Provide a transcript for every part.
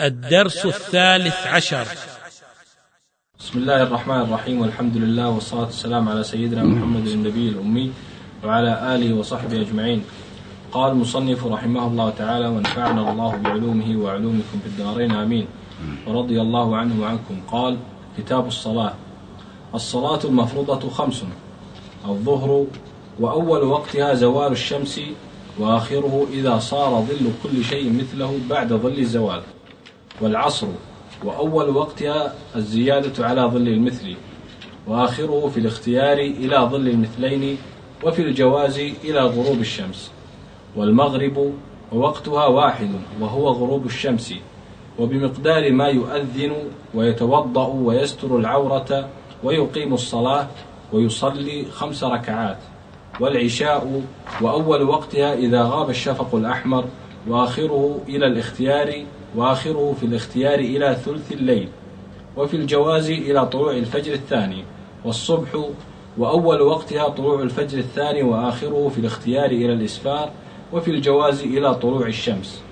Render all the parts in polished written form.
الدرس 13. بسم الله الرحمن الرحيم، والحمد لله والصلاة والسلام على سيدنا محمد النبي الأمي وعلى آله وصحبه أجمعين. قال المصنف رحمه الله تعالى: ونفعنا الله بعلومه وعلومكم في الدارين آمين، ورضي الله عنه وعنكم. قال: كتاب الصلاة. الصلاة المفروضة 5: الظهر، وأول وقتها زوال الشمس، وآخره إذا صار ظل كل شيء مثله بعد ظل الزوال. والعصر، وأول وقتها الزيادة على ظل المثل، وآخره في الاختيار إلى ظل المثلين، وفي الجواز إلى غروب الشمس. والمغرب، ووقتها 1 وهو غروب الشمس، وبمقدار ما يؤذن ويتوضأ ويستر العورة ويقيم الصلاة ويصلي 5 ركعات. والعشاء، وأول وقتها إذا غاب الشفق الأحمر، وآخره إلى الاختيار، وآخره في الاختيار إلى ثلث الليل، وفي الجواز إلى طلوع الفجر الثاني. والصبح، وأول وقتها طلوع الفجر الثاني، وآخره في الاختيار إلى الإسفار، وفي الجواز إلى طلوع الشمس.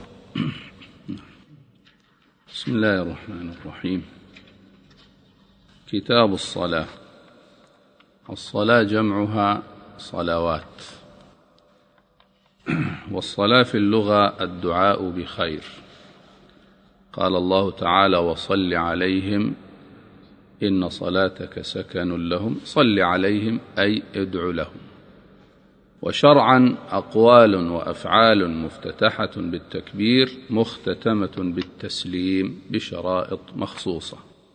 بسم الله الرحمن الرحيم. كتاب الصلاة. الصلاة جمعها صلوات، والصلاة في اللغة الدعاء بخير. قال الله تعالى: وصل عليهم إن صلاتك سكن لهم. صل عليهم أي ادع لهم. وشرعا أقوال وأفعال مفتتحة بالتكبير مختتمة بالتسليم بشرائط مخصوصة.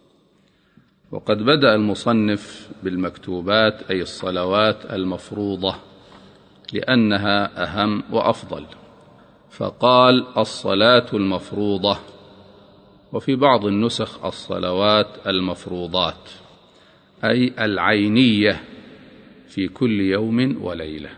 وقد بدأ المصنف بالمكتوبات أي الصلوات المفروضة لأنها أهم وأفضل، فقال: الصلاة المفروضة. وفي بعض النسخ الصلوات المفروضات، أي العينية في كل يوم وليلة.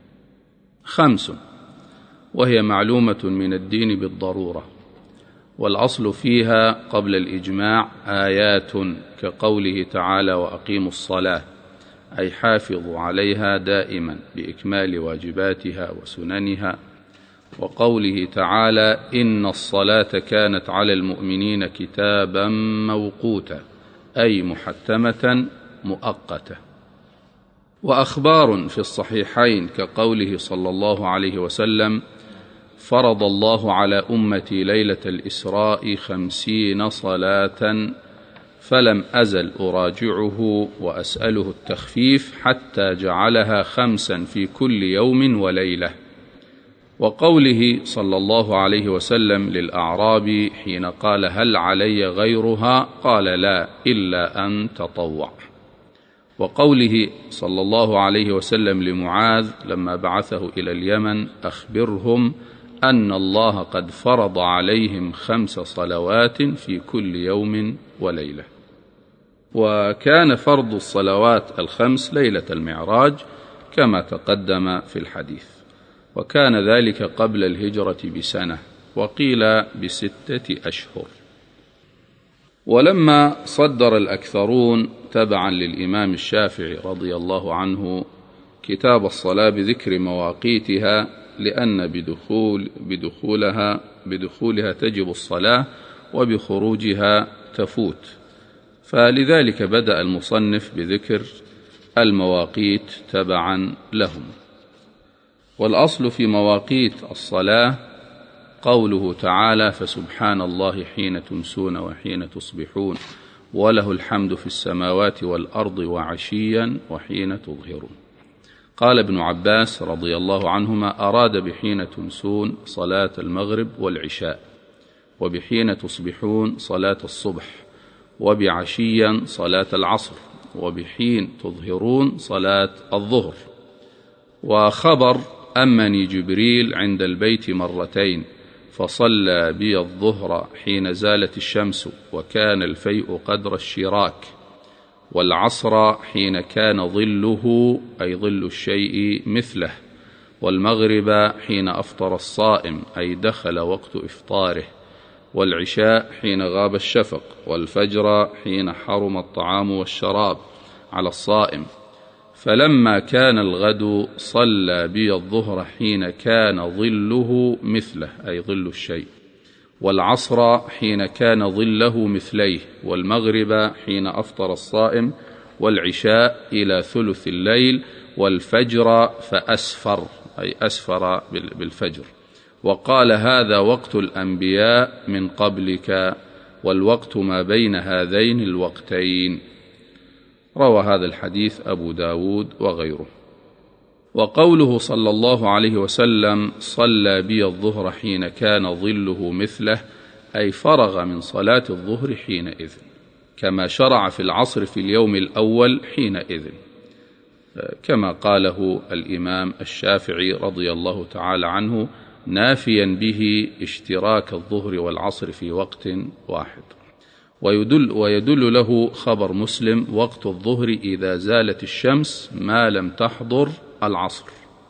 5 وهي معلومة من الدين بالضرورة، والأصل فيها قبل الإجماع آيات كقوله تعالى: وأقيموا الصلاة، أي حافظوا عليها دائما بإكمال واجباتها وسننها. وقوله تعالى: إن الصلاة كانت على المؤمنين كتابا موقوتا، أي محتمة مؤقتة. وأخبار في الصحيحين كقوله صلى الله عليه وسلم: فرض الله على أمتي ليلة الإسراء 50 صلاة، فلم أزل أراجعه وأسأله التخفيف حتى جعلها 5 في كل يوم وليلة. وقوله صلى الله عليه وسلم للأعرابي حين قال: هل علي غيرها؟ قال: لا، إلا أن تطوع. وقوله صلى الله عليه وسلم لمعاذ لما بعثه إلى اليمن: أخبرهم أن الله قد فرض عليهم 5 صلوات في كل يوم وليلة. وكان فرض الصلوات 5 ليلة المعراج كما تقدم في الحديث، وكان ذلك قبل الهجرة ب1 وقيل ب6 أشهر. ولما صدر الأكثرون تبعا للإمام الشافعي رضي الله عنه كتاب الصلاة بذكر مواقيتها، لأن بدخولها تجب الصلاة وبخروجها تفوت، فلذلك بدأ المصنف بذكر المواقيت تبعا لهم. والأصل في مواقيت الصلاة قوله تعالى: فسبحان الله حين تمسون وحين تصبحون، وله الحمد في السماوات والأرض وعشيا وحين تظهرون. قال ابن عباس رضي الله عنهما: أراد بحين تمسون صلاة المغرب والعشاء، وبحين تصبحون صلاة الصبح، وبعشيا صلاة العصر، وبحين تظهرون صلاة الظهر. وخبر: أمني جبريل عند البيت 2 مرتين، فصلى بي الظهر حين زالت الشمس وكان الفيء قدر الشراك، والعصر حين كان ظله أي ظل الشيء مثله، والمغرب حين أفطر الصائم أي دخل وقت إفطاره، والعشاء حين غاب الشفق، والفجر حين حرم الطعام والشراب على الصائم. فلما كان الغد صلى بي الظهر حين كان ظله مثله أي ظل الشيء، والعصر حين كان ظله مثليه، والمغرب حين أفطر الصائم، والعشاء إلى ثلث الليل، والفجر فأسفر أي أسفر بالفجر. وقال هذا وقت الأنبياء من قبلك، والوقت ما بين هذين الوقتين. روى هذا الحديث أبو داود وغيره. وقوله صلى الله عليه وسلم صلى بي الظهر حين كان ظله مثله، أي فرغ من صلاة الظهر حينئذ، كما شرع في العصر في اليوم الأول حينئذ، كما قاله الإمام الشافعي رضي الله تعالى عنه، نافيا به اشتراك الظهر والعصر في وقت واحد. ويدل له خبر مسلم وقت الظهر إذا زالت الشمس ما لم تحضر العصر.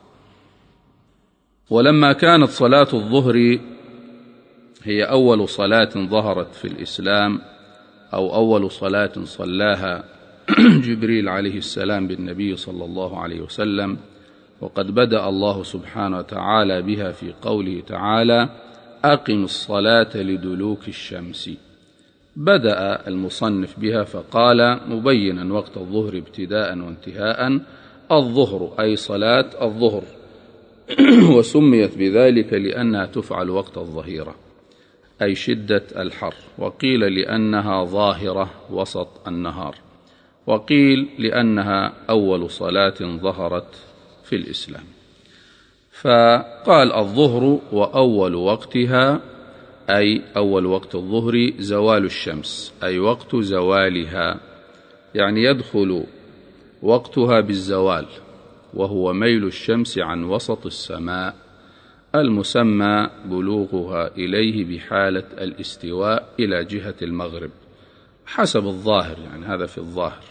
ولما كانت صلاة الظهر هي أول صلاة ظهرت في الإسلام، أو أول صلاة صلاها جبريل عليه السلام بالنبي صلى الله عليه وسلم، وقد بدأ الله سبحانه وتعالى بها في قوله تعالى أقم الصلاة لدلوك الشمس. بدأ المصنف بها فقال مبينا وقت الظهر ابتداء وانتهاء، الظهر أي صلاة الظهر، وسميت بذلك لأنها تفعل وقت الظهيرة أي شدة الحر، وقيل لأنها ظاهرة وسط النهار، وقيل لأنها أول صلاة ظهرت في الإسلام. فقال الظهر وأول وقتها أي أول وقت الظهر زوال الشمس أي وقت زوالها، يعني يدخل وقتها بالزوال، وهو ميل الشمس عن وسط السماء المسمى بلوغها إليه بحالة الاستواء إلى جهة المغرب حسب الظاهر، يعني هذا في الظاهر.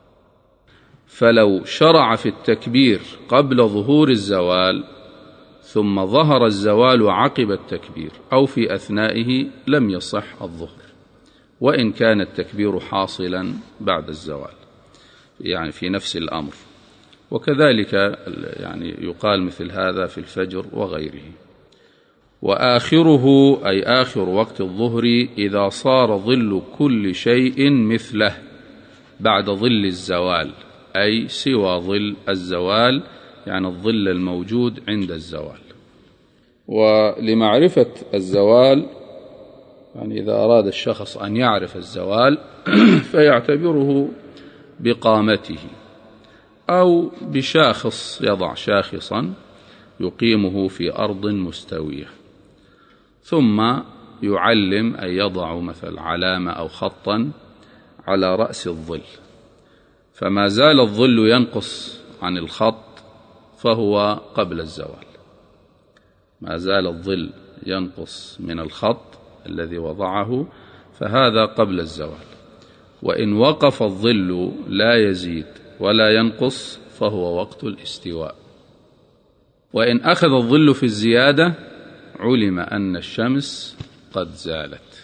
فلو شرع في التكبير قبل ظهور الزوال ثم ظهر الزوال عقب التكبير أو في أثنائه لم يصح الظهر، وإن كان التكبير حاصلا بعد الزوال، يعني في نفس الأمر. وكذلك يعني يقال مثل هذا في الفجر وغيره. وآخره أي آخر وقت الظهر إذا صار ظل كل شيء مثله بعد ظل الزوال، أي سوى ظل الزوال، يعني الظل الموجود عند الزوال. ولمعرفة الزوال، يعني إذا أراد الشخص أن يعرف الزوال فيعتبره بقامته أو بشاخص، يضع شاخصا يقيمه في أرض مستوية، ثم يعلم أن يضع مثل علامة أو خطا على رأس الظل، فما زال الظل ينقص عن الخط فهو قبل الزوال، ما زال الظل ينقص من الخط الذي وضعه فهذا قبل الزوال. وإن وقف الظل لا يزيد ولا ينقص فهو وقت الاستواء. وإن أخذ الظل في الزيادة علم أن الشمس قد زالت.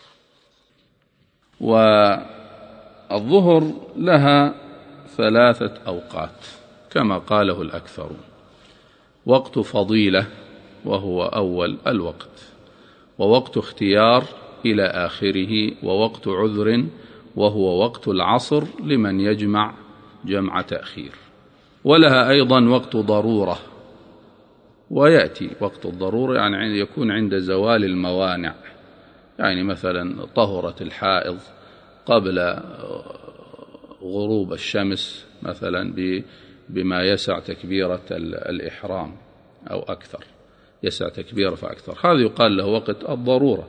والظهر لها 3 أوقات كما قاله الأكثرون: وقت فضيلة وهو أول الوقت، ووقت اختيار إلى آخره، ووقت عذر وهو وقت العصر لمن يجمع جمع تأخير. ولها أيضا وقت ضرورة، ويأتي وقت الضرورة يعني يكون عند زوال الموانع، يعني مثلا طهرت الحائض قبل غروب الشمس مثلا بما يسع تكبيرة الإحرام أو أكثر، يسع تكبيرة فأكثر، هذا يقال له وقت الضرورة.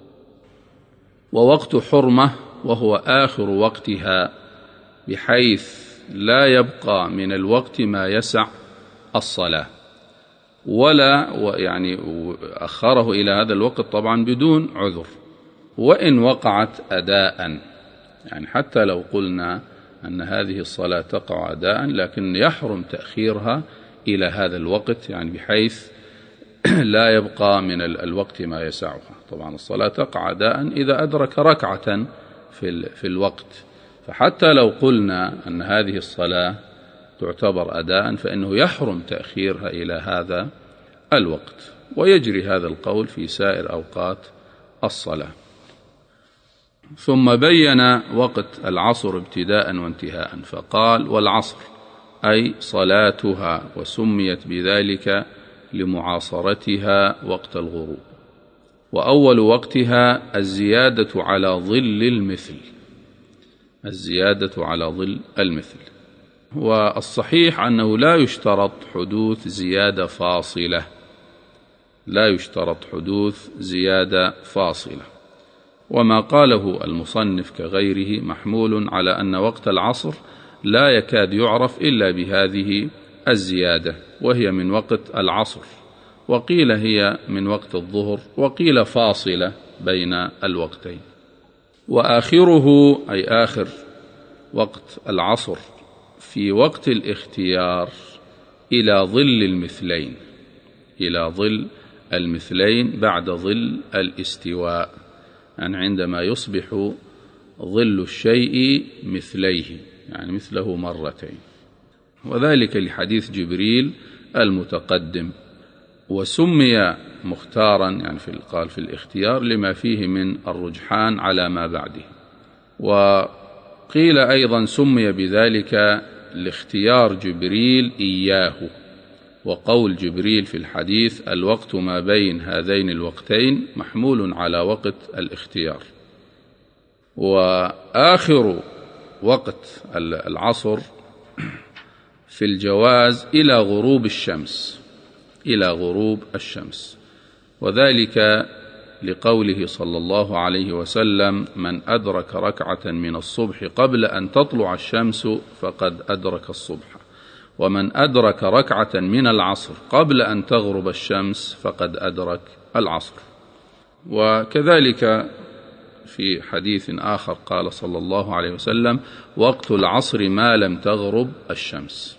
ووقت حرمة وهو آخر وقتها، بحيث لا يبقى من الوقت ما يسع الصلاة، ولا يعني أخره إلى هذا الوقت طبعا بدون عذر. وإن وقعت أداء، يعني حتى لو قلنا أن هذه الصلاة تقع أداء لكن يحرم تأخيرها إلى هذا الوقت، يعني بحيث لا يبقى من الوقت ما يسعها. طبعا الصلاة تقع أداء إذا أدرك ركعة في الوقت، فحتى لو قلنا أن هذه الصلاة تعتبر أداء فإنه يحرم تأخيرها إلى هذا الوقت. ويجري هذا القول في سائر أوقات الصلاة. ثم بين وقت العصر ابتداء وانتهاء فقال: والعصر أي صلاتها، وسميت بذلك لمعاصرتها وقت الغروب. وأول وقتها الزيادة على ظل المثل، الزيادة على ظل المثل. والصحيح أنه لا يشترط حدوث زيادة فاصلة، لا يشترط حدوث زيادة فاصلة. وما قاله المصنف كغيره محمول على أن وقت العصر لا يكاد يعرف إلا بهذه الزيادة، وهي من وقت العصر، وقيل هي من وقت الظهر، وقيل فاصلة بين الوقتين. وآخره أي آخر وقت العصر في وقت الاختيار إلى ظل المثلين، إلى ظل المثلين بعد ظل الاستواء، يعني عندما يصبح ظل الشيء مثليه، يعني مثله مرتين، وذلك لحديث جبريل المتقدم. وسمي مختارا، يعني قال في الاختيار لما فيه من الرجحان على ما بعده. وقيل أيضا سمي بذلك لاختيار جبريل إياه، وقول جبريل في الحديث: الوقت ما بين هذين الوقتين، محمول على وقت الاختيار. وآخر وقت العصر في الجواز إلى غروب الشمس، إلى غروب الشمس، وذلك لقوله صلى الله عليه وسلم: من أدرك ركعة من الصبح قبل أن تطلع الشمس فقد أدرك الصبح، ومن أدرك ركعة من العصر قبل أن تغرب الشمس فقد أدرك العصر. وكذلك في حديث آخر قال صلى الله عليه وسلم: وقت العصر ما لم تغرب الشمس.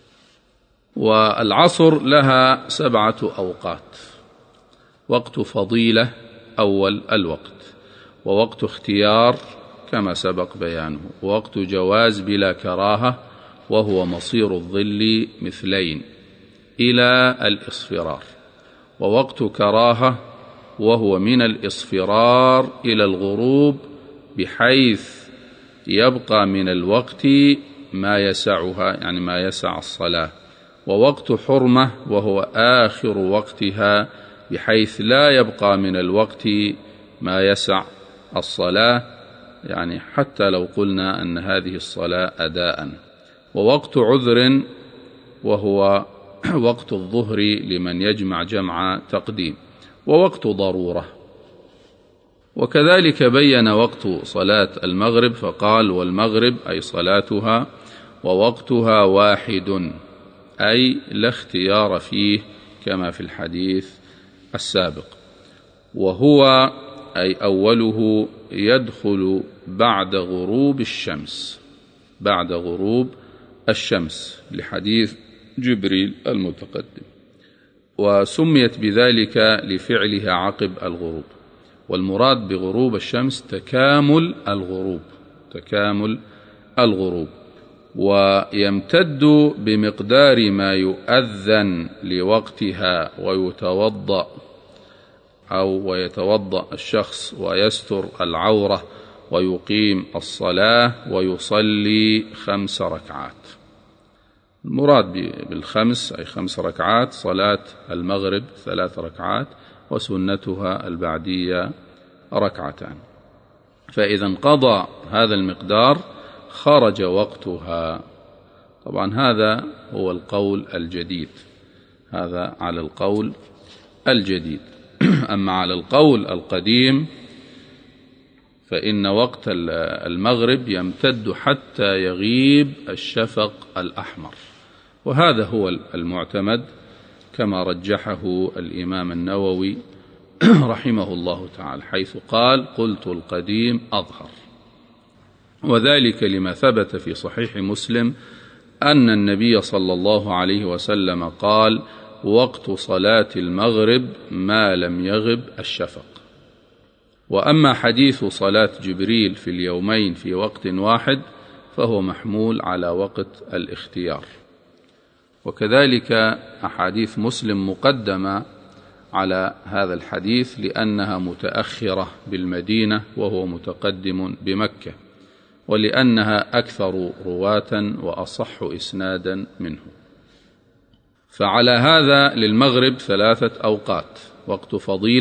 والعصر لها 7 أوقات: وقت فضيلة أول الوقت، ووقت اختيار كما سبق بيانه، ووقت جواز بلا كراهة وهو مصير الظل مثلين إلى الإصفرار، ووقت كراهة وهو من الإصفرار إلى الغروب بحيث يبقى من الوقت ما يسعها، يعني ما يسع الصلاة، ووقت حرمة وهو آخر وقتها بحيث لا يبقى من الوقت ما يسع الصلاة، يعني حتى لو قلنا أن هذه الصلاة أداء، ووقت عذر وهو وقت الظهر لمن يجمع جمع تقديم، ووقت ضرورة. وكذلك بين وقت صلاة المغرب فقال: والمغرب أي صلاتها، ووقتها واحد أي لا اختيار فيه كما في الحديث السابق، وهو أي أوله يدخل بعد غروب الشمس، بعد غروب الشمس لحديث جبريل المتقدم. وسميت بذلك لفعلها عقب الغروب، والمراد بغروب الشمس تكامل الغروب، تكامل الغروب، ويمتد بمقدار ما يؤذن لوقتها ويتوضأ الشخص ويستر العورة ويقيم الصلاة ويصلي 5 ركعات. المراد بالخمس أي 5 ركعات صلاة المغرب 3 ركعات، وسنتها البعدية 2 فإذا انقضى هذا المقدار خرج وقتها. طبعا هذا هو القول الجديد، هذا على القول الجديد. أما على القول القديم فإن وقت المغرب يمتد حتى يغيب الشفق الأحمر، وهذا هو المعتمد كما رجحه الإمام النووي رحمه الله تعالى، حيث قال: قلت القديم أظهر، وذلك لما ثبت في صحيح مسلم أن النبي صلى الله عليه وسلم قال: وقت صلاة المغرب ما لم يغب الشفق. وأما حديث صلاة جبريل في اليومين في وقت واحد فهو محمول على وقت الاختيار. وكذلك أحاديث مسلم مقدمة على هذا الحديث لأنها متأخرة بالمدينة وهو متقدم بمكة، ولأنها أكثر رواة وأصح إسنادا منه. فعلى هذا للمغرب 3 أوقات: وقت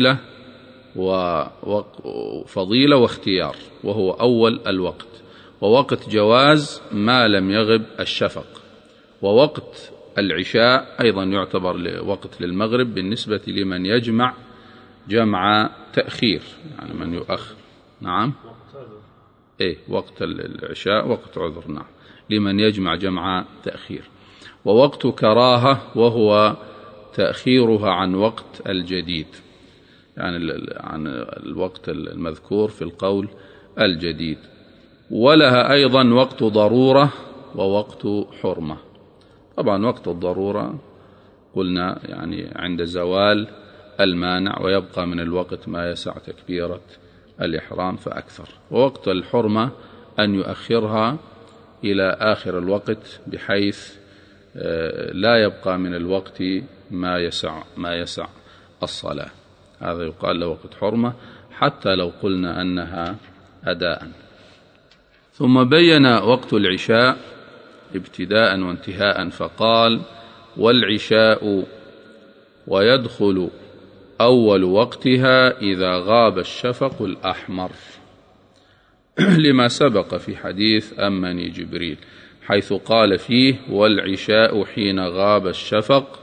فضيلة واختيار وهو أول الوقت، ووقت جواز ما لم يغب الشفق، ووقت العشاء أيضا يعتبر وقت للمغرب بالنسبة لمن يجمع جمع تأخير، يعني من يؤخر. نعم، وقت العشاء وقت عذر، نعم، لمن يجمع جمع تأخير. ووقت كراهة وهو تأخيرها عن وقت الجديد، يعني عن الوقت المذكور في القول الجديد. ولها أيضا وقت ضرورة ووقت حرمة. طبعا وقت الضرورة قلنا يعني عند زوال المانع، ويبقى من الوقت ما يسع تكبيرة الإحرام فأكثر. ووقت الحرمة أن يؤخرها إلى آخر الوقت بحيث لا يبقى من الوقت ما يسع الصلاة، هذا يقال له وقت حرمة حتى لو قلنا أنها أداء. ثم بين وقت العشاء ابتداء وانتهاء فقال: والعشاء ويدخل أول وقتها إذا غاب الشفق الأحمر، لما سبق في حديث أمني جبريل حيث قال فيه: والعشاء حين غاب الشفق،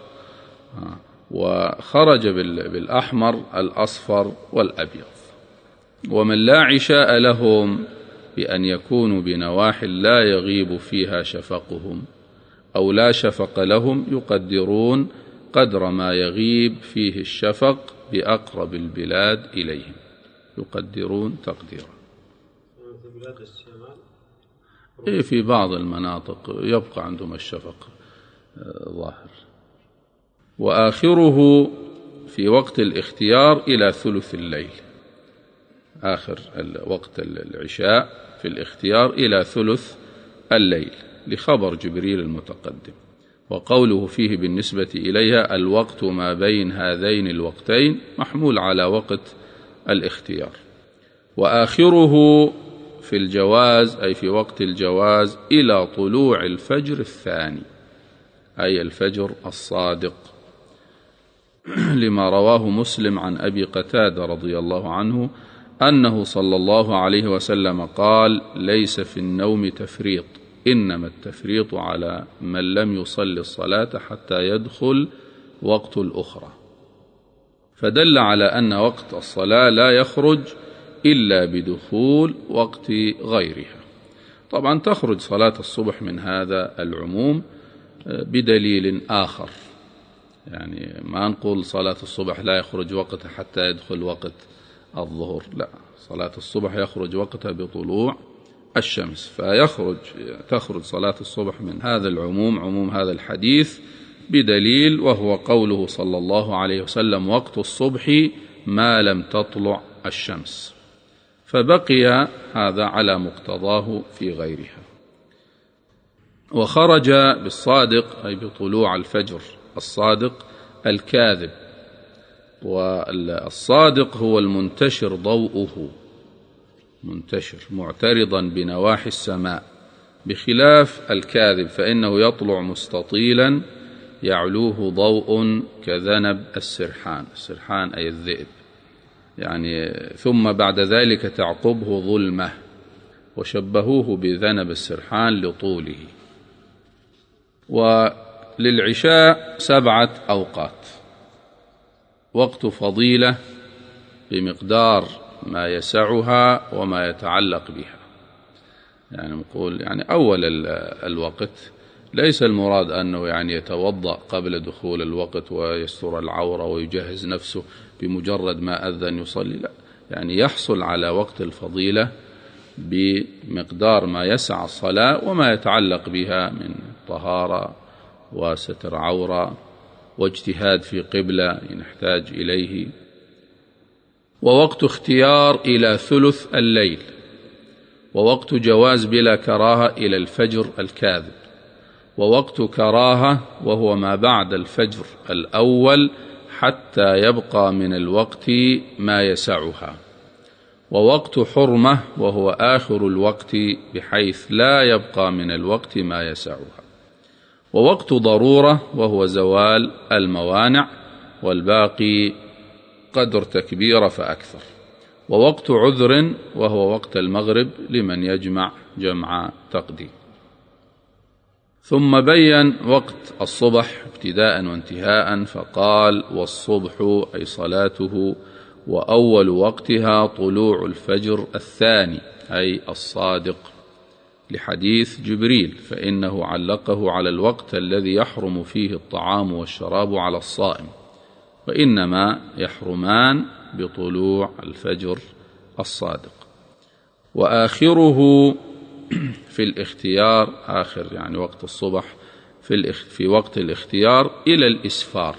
وخرج بالأحمر الأصفر والأبيض. ومن لا عشاء لهم بأن يكونوا بنواحي لا يغيب فيها شفقهم، أو لا شفق لهم، يقدرون قدر ما يغيب فيه الشفق بأقرب البلاد إليهم، يقدرون تقديرا. في بعض المناطق يبقى عندهم الشفق ظاهر. وآخره في وقت الاختيار إلى ثلث الليل، آخر وقت العشاء في الاختيار إلى ثلث الليل، لخبر جبريل المتقدم. وقوله فيه بالنسبة إليها: الوقت ما بين هذين الوقتين، محمول على وقت الاختيار. وآخره في الجواز، أي في وقت الجواز، إلى طلوع الفجر الثاني، أي الفجر الصادق، لما رواه مسلم عن أبي قتادة رضي الله عنه أنه صلى الله عليه وسلم قال: ليس في النوم تفريط، إنما التفريط على من لم يصلي الصلاة حتى يدخل وقت الأخرى. فدل على أن وقت الصلاة لا يخرج إلا بدخول وقت غيرها. طبعا تخرج صلاة الصبح من هذا العموم بدليل آخر، يعني ما نقول صلاة الصبح لا يخرج وقتها حتى يدخل وقت الظهر، لا، صلاة الصبح يخرج وقتها بطلوع الشمس، تخرج صلاة الصبح من هذا العموم، عموم هذا الحديث، بدليل وهو قوله صلى الله عليه وسلم: وقت الصبح ما لم تطلع الشمس، فبقي هذا على مقتضاه في غيرها. وخرج بالصادق، أي بطلوع الفجر الصادق الكاذب، والصادق هو المنتشر ضوءه، منتشر معترضا بنواحي السماء، بخلاف الكاذب فإنه يطلع مستطيلا يعلوه ضوء كذنب السرحان، السرحان أي الذئب يعني، ثم بعد ذلك تعقبه ظلمة، وشبهوه بذنب السرحان لطوله. وللعشاء 7 أوقات: وقت فضيلة بمقدار ما يسعها وما يتعلق بها، يعني نقول يعني أول الوقت ليس المراد أنه يعني يتوضأ قبل دخول الوقت ويستر العورة ويجهز نفسه بمجرد ما أذن يصلي، لا، يعني يحصل على وقت الفضيلة بمقدار ما يسع الصلاة وما يتعلق بها من طهارة وستر عورة واجتهاد في قبلة نحتاج إليه. ووقت اختيار إلى ثلث الليل، ووقت جواز بلا كراهة إلى الفجر الكاذب، ووقت كراهة وهو ما بعد الفجر الأول حتى يبقى من الوقت ما يسعها، ووقت حرمة وهو آخر الوقت بحيث لا يبقى من الوقت ما يسعها، ووقت ضرورة وهو زوال الموانع، والباقي قدر تكبيرة فأكثر، ووقت عذر وهو وقت المغرب لمن يجمع جمع تقديم. ثم بين وقت الصبح ابتداء وانتهاء فقال: والصبح أي صلاته، وأول وقتها طلوع الفجر الثاني أي الصادق، لحديث جبريل، فإنه علقه على الوقت الذي يحرم فيه الطعام والشراب على الصائم، وإنما يحرمان بطلوع الفجر الصادق. وآخره في الاختيار، آخر يعني وقت الصبح في وقت الاختيار إلى الإسفار،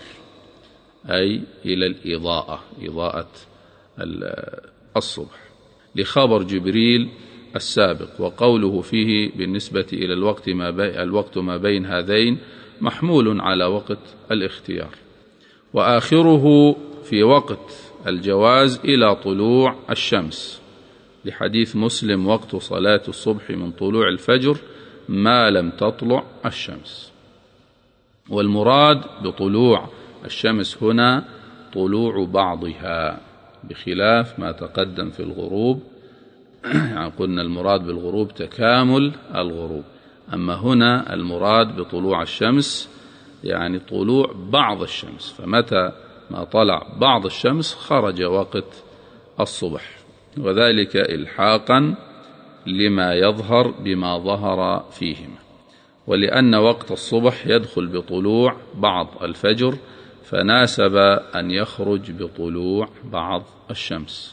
أي إلى الإضاءة، إضاءة الصبح، لخبر جبريل السابق. وقوله فيه بالنسبة إلى الوقت ما بين هذين محمول على وقت الاختيار. وآخره في وقت الجواز إلى طلوع الشمس، لحديث مسلم: وقت صلاة الصبح من طلوع الفجر ما لم تطلع الشمس. والمراد بطلوع الشمس هنا طلوع بعضها، بخلاف ما تقدم في الغروب، يعني قلنا المراد بالغروب تكامل الغروب، أما هنا المراد بطلوع الشمس يعني طلوع بعض الشمس، فمتى ما طلع بعض الشمس خرج وقت الصبح، وذلك إلحاقا لما يظهر بما ظهر فيهما، ولأن وقت الصبح يدخل بطلوع بعض الفجر فناسب أن يخرج بطلوع بعض الشمس.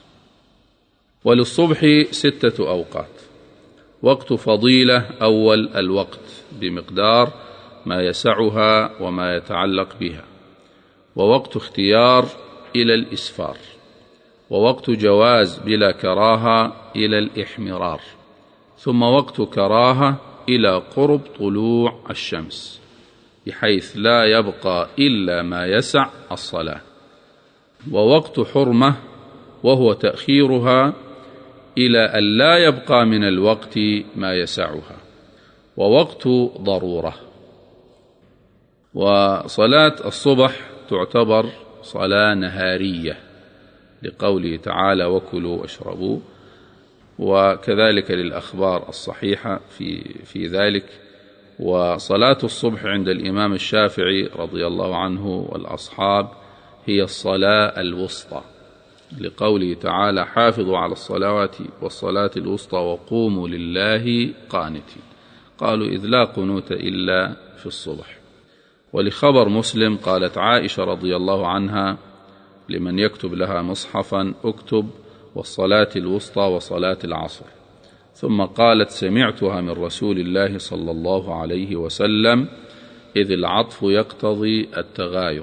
وللصبح 6 أوقات: وقت فضيلة أول الوقت بمقدار ما يسعها وما يتعلق بها، ووقت اختيار إلى الإسفار، ووقت جواز بلا كراهة إلى الإحمرار، ثم وقت كراهة إلى قرب طلوع الشمس بحيث لا يبقى إلا ما يسع الصلاة، ووقت حرمة وهو تأخيرها إلى أن لا يبقى من الوقت ما يسعها، ووقت ضرورة. وصلاة الصبح تعتبر صلاة نهارية لقوله تعالى: وكلوا واشربوا، وكذلك للأخبار الصحيحة في ذلك. وصلاة الصبح عند الإمام الشافعي رضي الله عنه والأصحاب هي الصلاة الوسطى، لقوله تعالى: حافظوا على الصلوات والصلاة الوسطى وقوموا لله قانتين. قالوا: إذ لا قنوت إلا في الصبح. ولخبر مسلم قالت عائشة رضي الله عنها لمن يكتب لها مصحفا: اكتب والصلاة الوسطى وصلاة العصر. ثم قالت: سمعتها من رسول الله صلى الله عليه وسلم، إذ العطف يقتضي التغاير.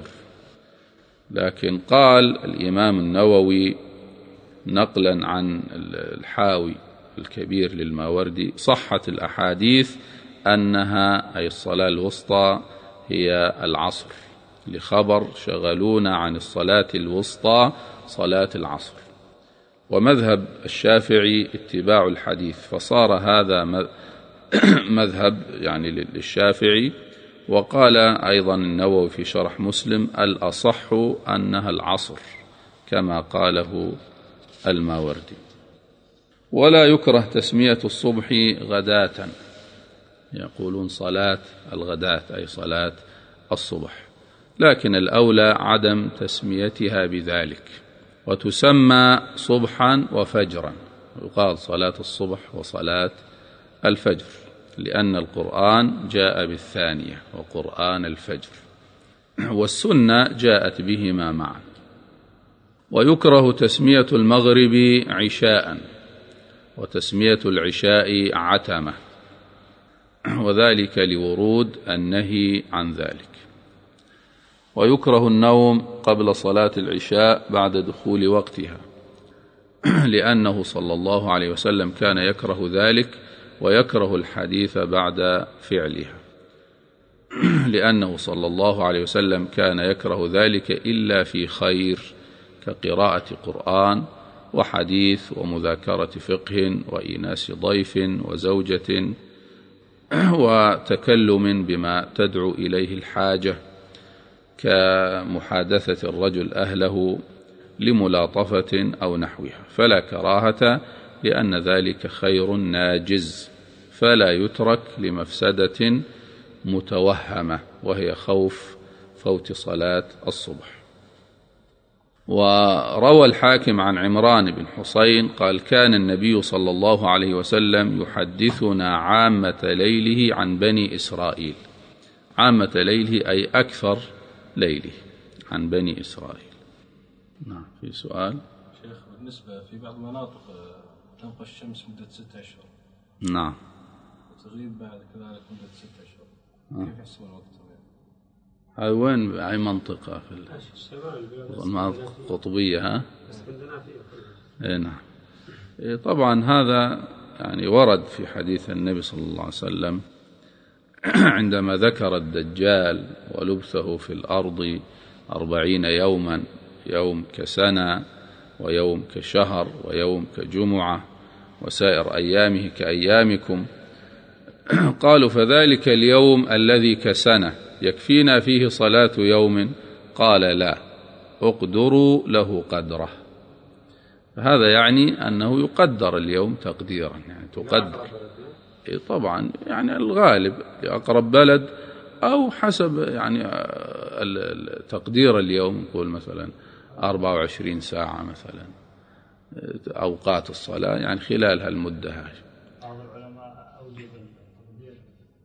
لكن قال الإمام النووي نقلا عن الحاوي الكبير للماوردي: صحت الأحاديث أنها أي الصلاة الوسطى هي العصر، لخبر شغلونا عن الصلاة الوسطى صلاة العصر. ومذهب الشافعي اتباع الحديث، فصار هذا مذهب يعني للشافعي. وقال أيضا النووي في شرح مسلم: الأصح أنها العصر، كما قاله الماوردي. ولا يكره تسمية الصبح غداة، يقولون صلاة الغداة أي صلاة الصبح، لكن الأولى عدم تسميتها بذلك، وتسمى صبحا وفجرا، يقال صلاة الصبح وصلاة الفجر، لأن القرآن جاء بالثانية وقرآن الفجر، والسنة جاءت بهما معا. ويكره تسمية المغرب عشاء، وتسمية العشاء عتمة، وذلك لورود النهي عن ذلك. ويكره النوم قبل صلاة العشاء بعد دخول وقتها، لأنه صلى الله عليه وسلم كان يكره ذلك، ويكره الحديث بعد فعلها، لأنه صلى الله عليه وسلم كان يكره ذلك إلا في خير، كقراءة قرآن وحديث ومذاكرة فقه وإيناس ضيف وزوجة وتكلم بما تدعو إليه الحاجة، كمحادثة الرجل أهله لملاطفة أو نحوها، فلا كراهة لأن ذلك خير ناجز، فلا يترك لمفسدة متوهمة وهي خوف فوت صلاة الصبح. وروى الحاكم عن عمران بن حسين قال: كان النبي صلى الله عليه وسلم يحدثنا عامة ليله عن بني إسرائيل. عامة ليله أي أكثر ليله عن بني إسرائيل. نعم. في سؤال شيخ، بالنسبة في بعض المناطق تبقى الشمس مدة 6 أشهر. نعم. وتغيب بعد كذلك مدة 6 أشهر. كيف يحسبون وقتهم؟ هذا وين أي منطقة في المناطق القطبية؟ ها؟ نعم. طبعا هذا يعني ورد في حديث النبي صلى الله عليه وسلم عندما ذكر الدجال ولبثه في الأرض 40 يوما، يوم كسنة ويوم كشهر ويوم كجمعة وسائر أيامه كأيامكم. قالوا: فذلك اليوم الذي كسنة يكفينا فيه صلاة يوم؟ قال: لا، اقدروا له قدره. فهذا يعني أنه يقدر اليوم تقديرا، يعني تقدر طبعا، يعني الغالب أقرب بلد أو حسب يعني تقدير اليوم، نقول مثلا 24 ساعة مثلا أوقات الصلاة، يعني خلال هالمدة هاي. بعض العلماء أوجب التقدير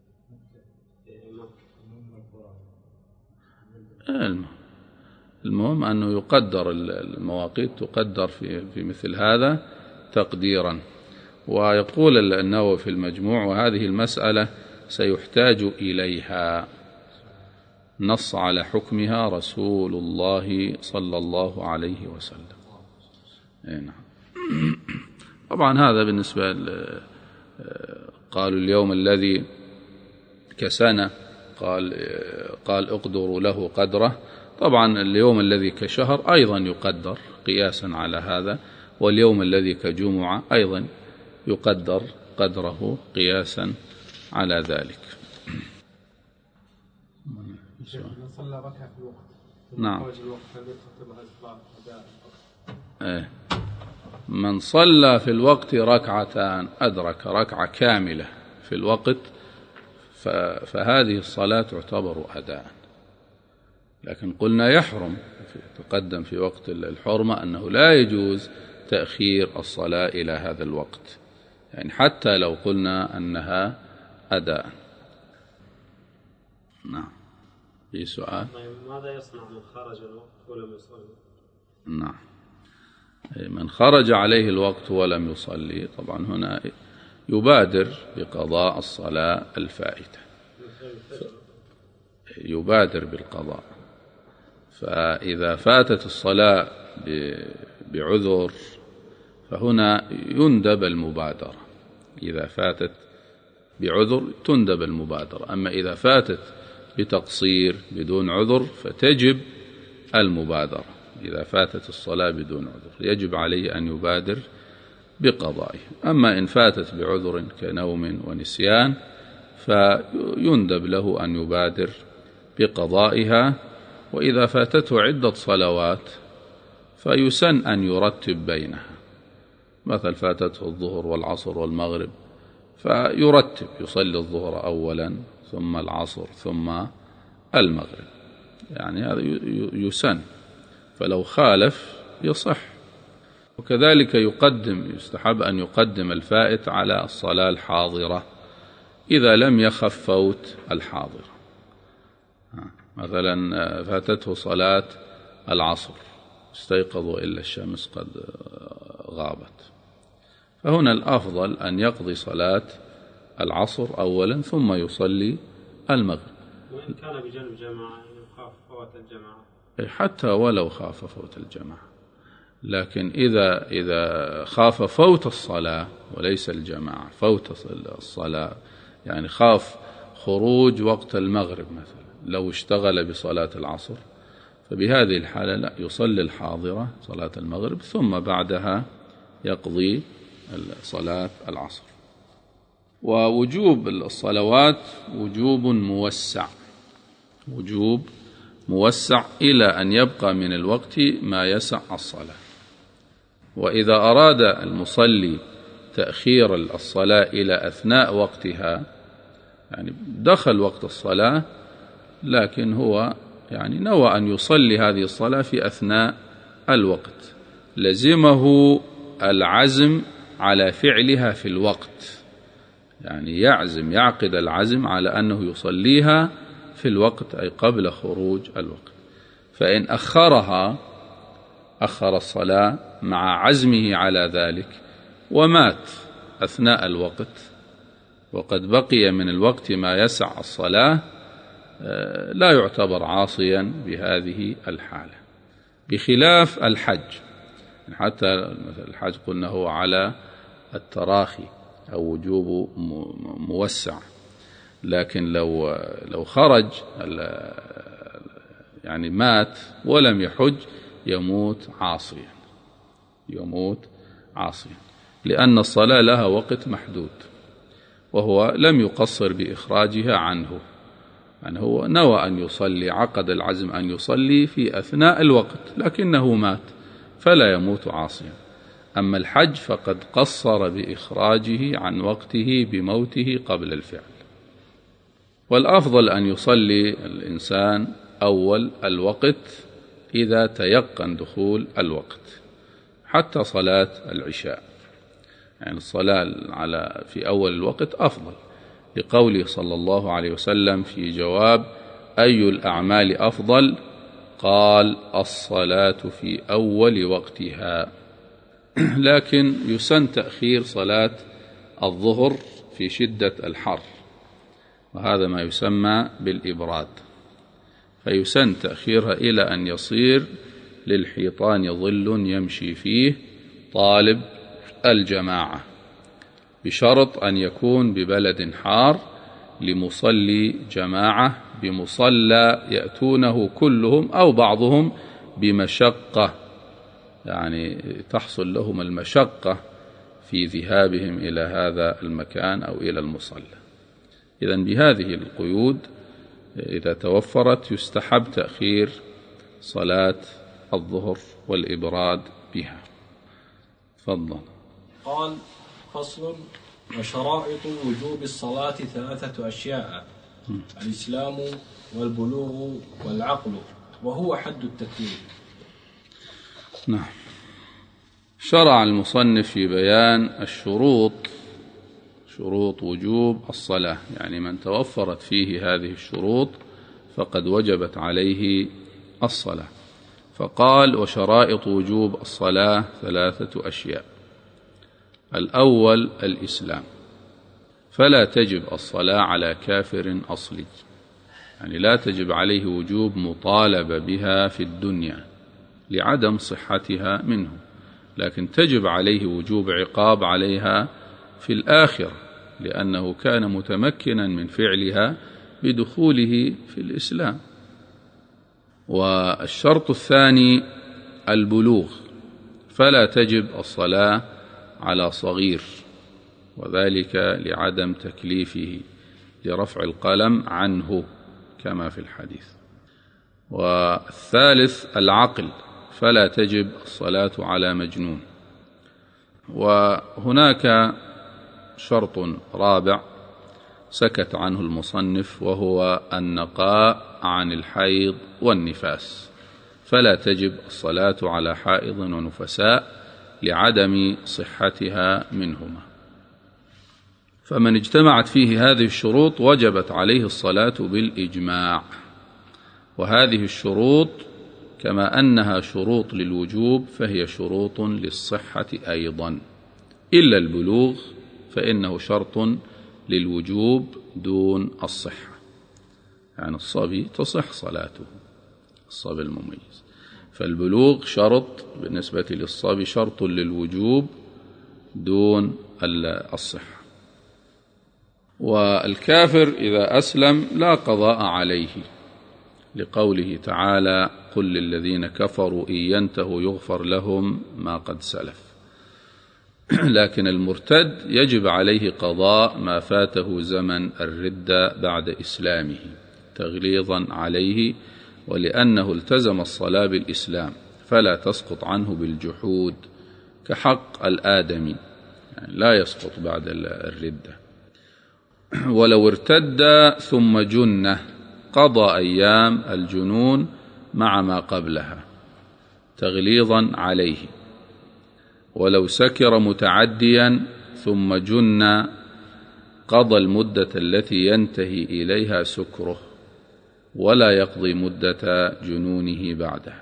المهم أنه يقدر المواقيت، تقدر في مثل هذا تقديرا. ويقول النووي في المجموع: وهذه المسألة سيحتاج إليها، نص على حكمها رسول الله صلى الله عليه وسلم. نعم. طبعا هذا بالنسبة قالوا اليوم الذي كسنة، قال اقدروا له قدره. طبعا اليوم الذي كشهر أيضا يقدر قياسا على هذا، واليوم الذي كجمعة أيضا يقدر قدره قياسا على ذلك. من صلى ركعة في الوقت. نعم. من صلى في الوقت ركعتان أدرك ركعة كاملة في الوقت، فهذه الصلاة تعتبر أداء. لكن قلنا يحرم، تقدم في وقت الحرمة أنه لا يجوز تأخير الصلاة إلى هذا الوقت، يعني حتى لو قلنا أنها أداء. نعم. في سؤال؟ ماذا يصنع من خرج الوقت ولم يصلي؟ نعم. من خرج عليه الوقت ولم يصلي، طبعا هنا يبادر بقضاء الصلاة الفائتة، يبادر بالقضاء. فإذا فاتت الصلاة بعذر فهنا يندب المبادرة. إذا فاتت بعذر تندب المبادرة، أما إذا فاتت بتقصير بدون عذر فتجب المبادرة. إذا فاتت الصلاة بدون عذر يجب عليه أن يبادر بقضائه. أما إن فاتت بعذر كنوم ونسيان فيندب له أن يبادر بقضائها. وإذا فاتته عدة صلوات فيسن أن يرتب بينها، مثل فاتته الظهر والعصر والمغرب فيرتب، يصلي الظهر أولا ثم العصر ثم المغرب، يعني هذا يسن. فلو خالف يصح. وكذلك يستحب أن يقدم الفائت على الصلاة الحاضرة إذا لم يخف فوت الحاضرة. مثلا فاتته صلاة العصر، استيقظوا إلا الشمس قد غابت، فهنا الأفضل أن يقضي صلاة العصر أولا ثم يصلي المغرب. وإن كان بجانب جماعة يخاف فوت الجماعة، حتى ولو خاف فوت الجماعة، لكن إذا خاف فوت الصلاة وليس الجماعة، فوت الصلاة يعني خاف خروج وقت المغرب مثلا لو اشتغل بصلاة العصر، فبهذه الحالة لا، يصلي الحاضرة صلاة المغرب ثم بعدها يقضي صلاة العصر. ووجوب الصلوات وجوب موسع، وجوب موسع إلى أن يبقى من الوقت ما يسع الصلاة. وإذا أراد المصلي تأخير الصلاة إلى أثناء وقتها، يعني دخل وقت الصلاة لكن هو يعني نوى أن يصلي هذه الصلاة في أثناء الوقت، لزمه العزم على فعلها في الوقت، يعني يعقد العزم على أنه يصليها في الوقت أي قبل خروج الوقت. فإن أخر الصلاة مع عزمه على ذلك ومات أثناء الوقت وقد بقي من الوقت ما يسع الصلاة، لا يعتبر عاصيا بهذه الحالة، بخلاف الحج. حتى الحج قلنا هو على التراخي أو وجوب موسع، لكن لو خرج يعني مات ولم يحج يموت عاصيا، لأن الصلاة لها وقت محدود، وهو لم يقصر بإخراجها عنه، يعني هو نوى أن يصلي، عقد العزم أن يصلي في أثناء الوقت لكنه مات فلا يموت عاصيا. أما الحج فقد قصر بإخراجه عن وقته بموته قبل الفعل. والأفضل أن يصلي الإنسان أول الوقت إذا تيقن دخول الوقت، حتى صلاة العشاء، يعني الصلاة في أول الوقت أفضل، لقوله صلى الله عليه وسلم في جواب أي الأعمال أفضل؟ قال الصلاة في أول وقتها. لكن يسن تأخير صلاة الظهر في شدة الحر، وهذا ما يسمى بالإبراد، فيسن تأخيرها إلى أن يصير للحيطان ظل يمشي فيه طالب الجماعة، بشرط أن يكون ببلد حار لمصلي جماعة بمصلى يأتونه كلهم أو بعضهم بمشقة، يعني تحصل لهم المشقة في ذهابهم إلى هذا المكان أو إلى المصلى. إذن بهذه القيود إذا توفرت يستحب تأخير صلاة الظهر والإبراد بها. تفضل. قال: فصل: وشرائط وجوب الصلاة 3 أشياء: الإسلام والبلوغ والعقل، وهو حد التكليف. نعم. شرع المصنف في بيان الشروط، شروط وجوب الصلاة، يعني من توفرت فيه هذه الشروط فقد وجبت عليه الصلاة. فقال: وشرائط وجوب الصلاة 3 أشياء. الأول الإسلام، فلا تجب الصلاة على كافر أصلي، يعني لا تجب عليه وجوب مطالبة بها في الدنيا لعدم صحتها منه، لكن تجب عليه وجوب عقاب عليها في الآخرة لأنه كان متمكنا من فعلها بدخوله في الإسلام. والشرط الثاني البلوغ، فلا تجب الصلاة على صغير، وذلك لعدم تكليفه لرفع القلم عنه كما في الحديث. والثالث العقل، فلا تجب الصلاة على مجنون. وهناك شرط رابع سكت عنه المصنف، وهو النقاء عن الحيض والنفاس، فلا تجب الصلاة على حائض ونفساء لعدم صحتها منهما. فمن اجتمعت فيه هذه الشروط وجبت عليه الصلاة بالإجماع. وهذه الشروط كما أنها شروط للوجوب فهي شروط للصحة أيضا، إلا البلوغ فإنه شرط للوجوب دون الصحة، يعني الصبي تصح صلاته، الصبي المميز، فالبلوغ شرط بالنسبة للصبي شرط للوجوب دون الصحة. والكافر إذا أسلم لا قضاء عليه لقوله تعالى: قل للذين كفروا إن ينتهوا يغفر لهم ما قد سلف. لكن المرتد يجب عليه قضاء ما فاته زمن الردة بعد إسلامه تغليظا عليه، ولأنه التزم الصلاة بالإسلام فلا تسقط عنه بالجحود كحق الآدمي، يعني لا يسقط بعد الردة. ولو ارتد ثم جن قضى أيام الجنون مع ما قبلها تغليظا عليه. ولو سكر متعديا ثم جن قضى المدة التي ينتهي إليها سكره ولا يقضي مدة جنونه بعدها،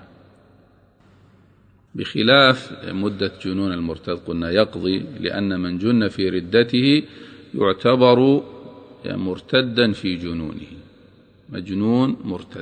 بخلاف مدة جنون المرتد قلنا يقضي، لأن من جن في ردته يعتبر مرتدا في جنونه، مجنون مرتد.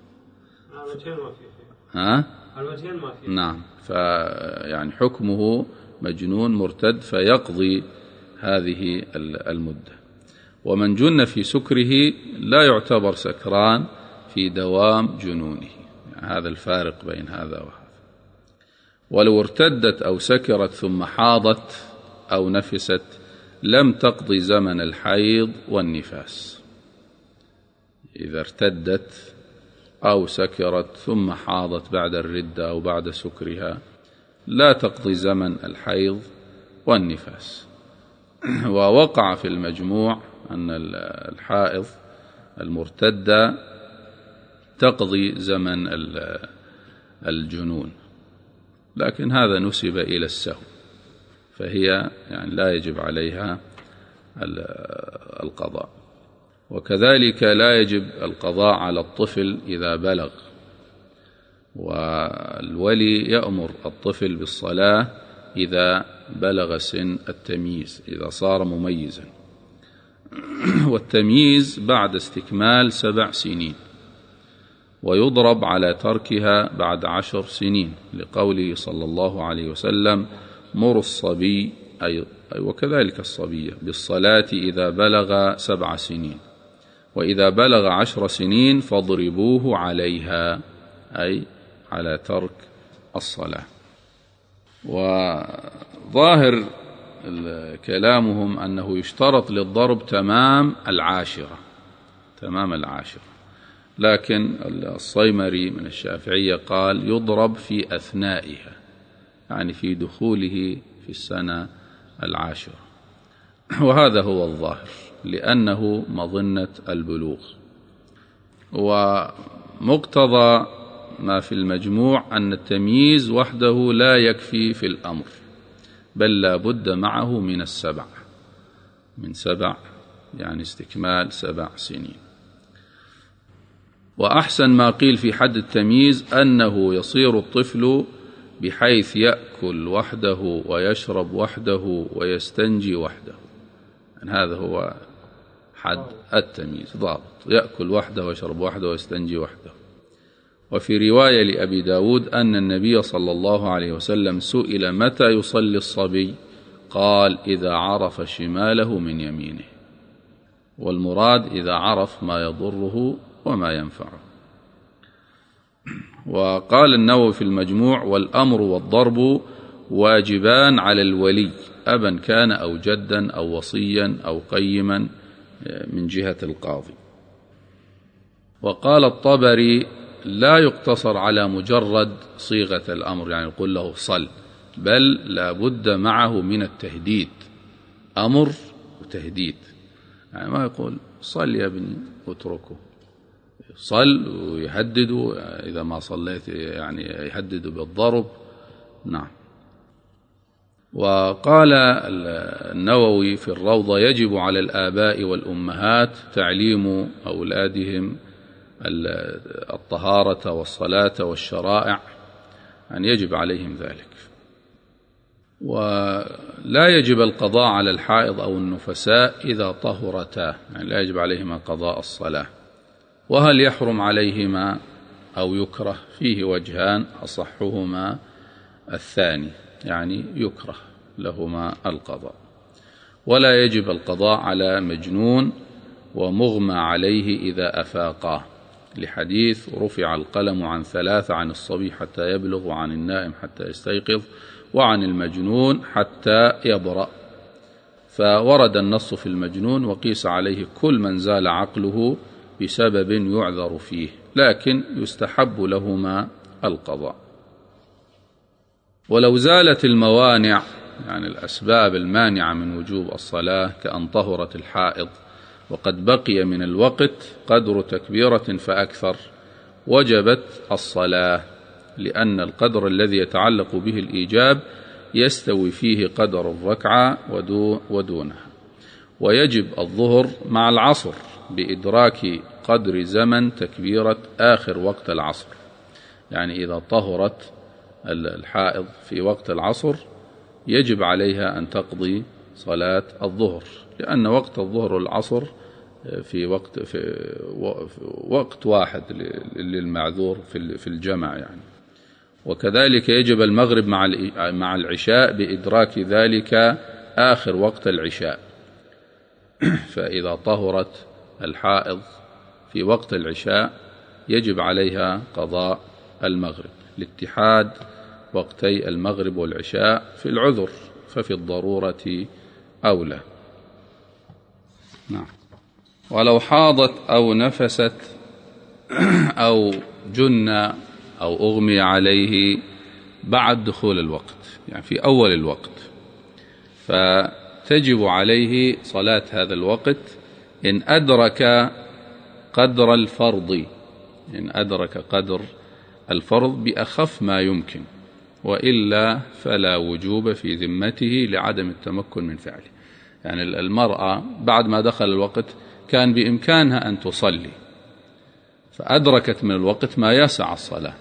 الوجهين ما فيه. نعم، يعني حكمه مجنون مرتد فيقضي هذه المدة. ومن جن في سكره لا يعتبر سكران في دوام جنونه، يعني هذا الفارق بين هذا وهذا. ولو ارتدت أو سكرت ثم حاضت أو نفست لم تقضي زمن الحيض والنفاس. إذا ارتدت أو سكرت ثم حاضت بعد الردة أو بعد سكرها لا تقضي زمن الحيض والنفاس. ووقع في المجموع أن الحائض المرتدة تقضي زمن الجنون، لكن هذا نسب إلى السهو، فهي يعني لا يجب عليها القضاء. وكذلك لا يجب القضاء على الطفل إذا بلغ، والولي يأمر الطفل بالصلاة إذا بلغ سن التمييز، إذا صار مميزا. والتمييز بعد استكمال 7 سنين، ويضرب على تركها بعد 10 سنين، لقوله صلى الله عليه وسلم: مروا الصبي وكذلك الصبية بالصلاة إذا بلغ 7 سنين، وإذا بلغ 10 سنين فاضربوه عليها، أي على ترك الصلاة. وظاهر كلامهم أنه يشترط للضرب تمام العاشرة، لكن الصيمري من الشافعية قال يضرب في أثنائها، يعني في دخوله في السنة 10، وهذا هو الظاهر لأنه مظنة البلوغ. ومقتضى ما في المجموع أن التمييز وحده لا يكفي في الأمر، بل لا بد معه من 7، يعني استكمال 7 سنين. وأحسن ما قيل في حد التمييز أنه يصير الطفل بحيث يأكل وحده ويشرب وحده ويستنجي وحده، يعني هذا هو حد التمييز، ضابط: يأكل وحده ويشرب وحده ويستنجي وحده. وفي رواية لأبي داود أن النبي صلى الله عليه وسلم سئل متى يصلي الصبي، قال: إذا عرف شماله من يمينه، والمراد إذا عرف ما يضره وما ينفعه. وقال النووي في المجموع: والأمر والضرب واجبان على الولي، أبا كان أو جدا أو وصيا أو قيما من جهة القاضي. وقال الطبري: لا يقتصر على مجرد صيغة الأمر، يعني يقول له صل، بل لا بد معه من التهديد، أمر وتهديد، يعني ما يقول صل يا ابني اتركه، صل ويهدد إذا ما صليت، يعني يهدد بالضرب. نعم. وقال النووي في الروضة: يجب على الآباء والأمهات تعليم أولادهم الطهارة والصلاة والشرائع، يعني يجب عليهم ذلك. ولا يجب القضاء على الحائض أو النفساء إذا طهرتا، يعني لا يجب عليهما قضاء الصلاة. وهل يحرم عليهما أو يكره؟ فيه وجهان، أصحهما الثاني، يعني يكره لهما القضاء. ولا يجب القضاء على مجنون ومغمى عليه إذا أفاقا، لحديث رفع القلم عن 3 عن الصبي حتى يبلغ وعن النائم حتى يستيقظ وعن المجنون حتى يبرأ. فورد النص في المجنون وقيس عليه كل من زال عقله بسبب يعذر فيه، لكن يستحب لهما القضاء. ولو زالت الموانع، يعني الأسباب المانعة من وجوب الصلاة، كأن طهرت الحائض وقد بقي من الوقت قدر تكبيرة فأكثر، وجبت الصلاة، لأن القدر الذي يتعلق به الإيجاب يستوي فيه قدر الركعة ودونها. ويجب الظهر مع العصر بإدراك قدر زمن تكبيرة آخر وقت العصر، يعني إذا طهرت الحائض في وقت العصر يجب عليها أن تقضي صلاة الظهر، لأن وقت الظهر والعصر في وقت واحد للمعذور في الجمع يعني. وكذلك يجب المغرب مع العشاء بإدراك ذلك آخر وقت العشاء. فإذا طهرت الحائض في وقت العشاء يجب عليها قضاء المغرب لاتحاد وقتي المغرب والعشاء في العذر، ففي الضرورة أولى. نعم. ولو حاضت أو نفست أو جن أو أغمي عليه بعد دخول الوقت، يعني في أول الوقت، فتجب عليه صلاة هذا الوقت إن أدرك قدر الفرض، إن أدرك قدر الفرض بأخف ما يمكن، وإلا فلا وجوب في ذمته لعدم التمكن من فعله. يعني المرأة بعد ما دخل الوقت كان بإمكانها أن تصلي، فأدركت من الوقت ما يسع الصلاة،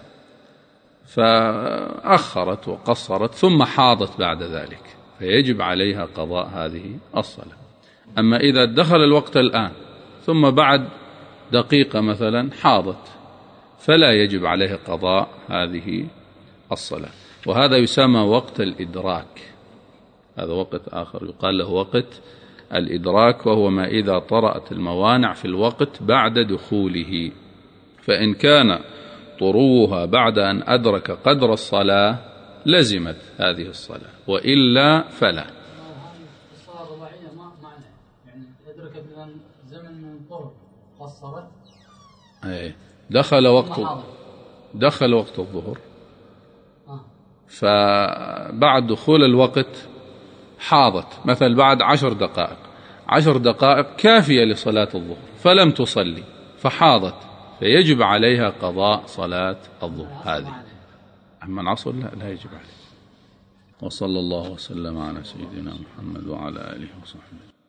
فأخرت وقصرت ثم حاضت بعد ذلك، فيجب عليها قضاء هذه الصلاة. أما إذا دخل الوقت الآن ثم بعد دقيقة مثلا حاضت، فلا يجب عليها قضاء هذه الصلاة. وهذا يسمى وقت الإدراك، هذا وقت آخر يقال له وقت الإدراك، وهو ما إذا طرأت الموانع في الوقت بعد دخوله، فإن كان طروها بعد أن أدرك قدر الصلاة لزمت هذه الصلاة، وإلا فلا. الصلاة الرباعية ما معنى يعني أدركت من زمن من طهر قصرت، أي دخل وقت الظهر، فبعد دخول الوقت حاضت مثلا بعد 10 دقائق، 10 دقائق كافية لصلاة الظهر فلم تصلي فحاضت، فيجب عليها قضاء صلاة الظهر هذه. أما العصر لا يجب عليه. وصلى الله وسلم على سيدنا محمد وعلى آله وصحبه.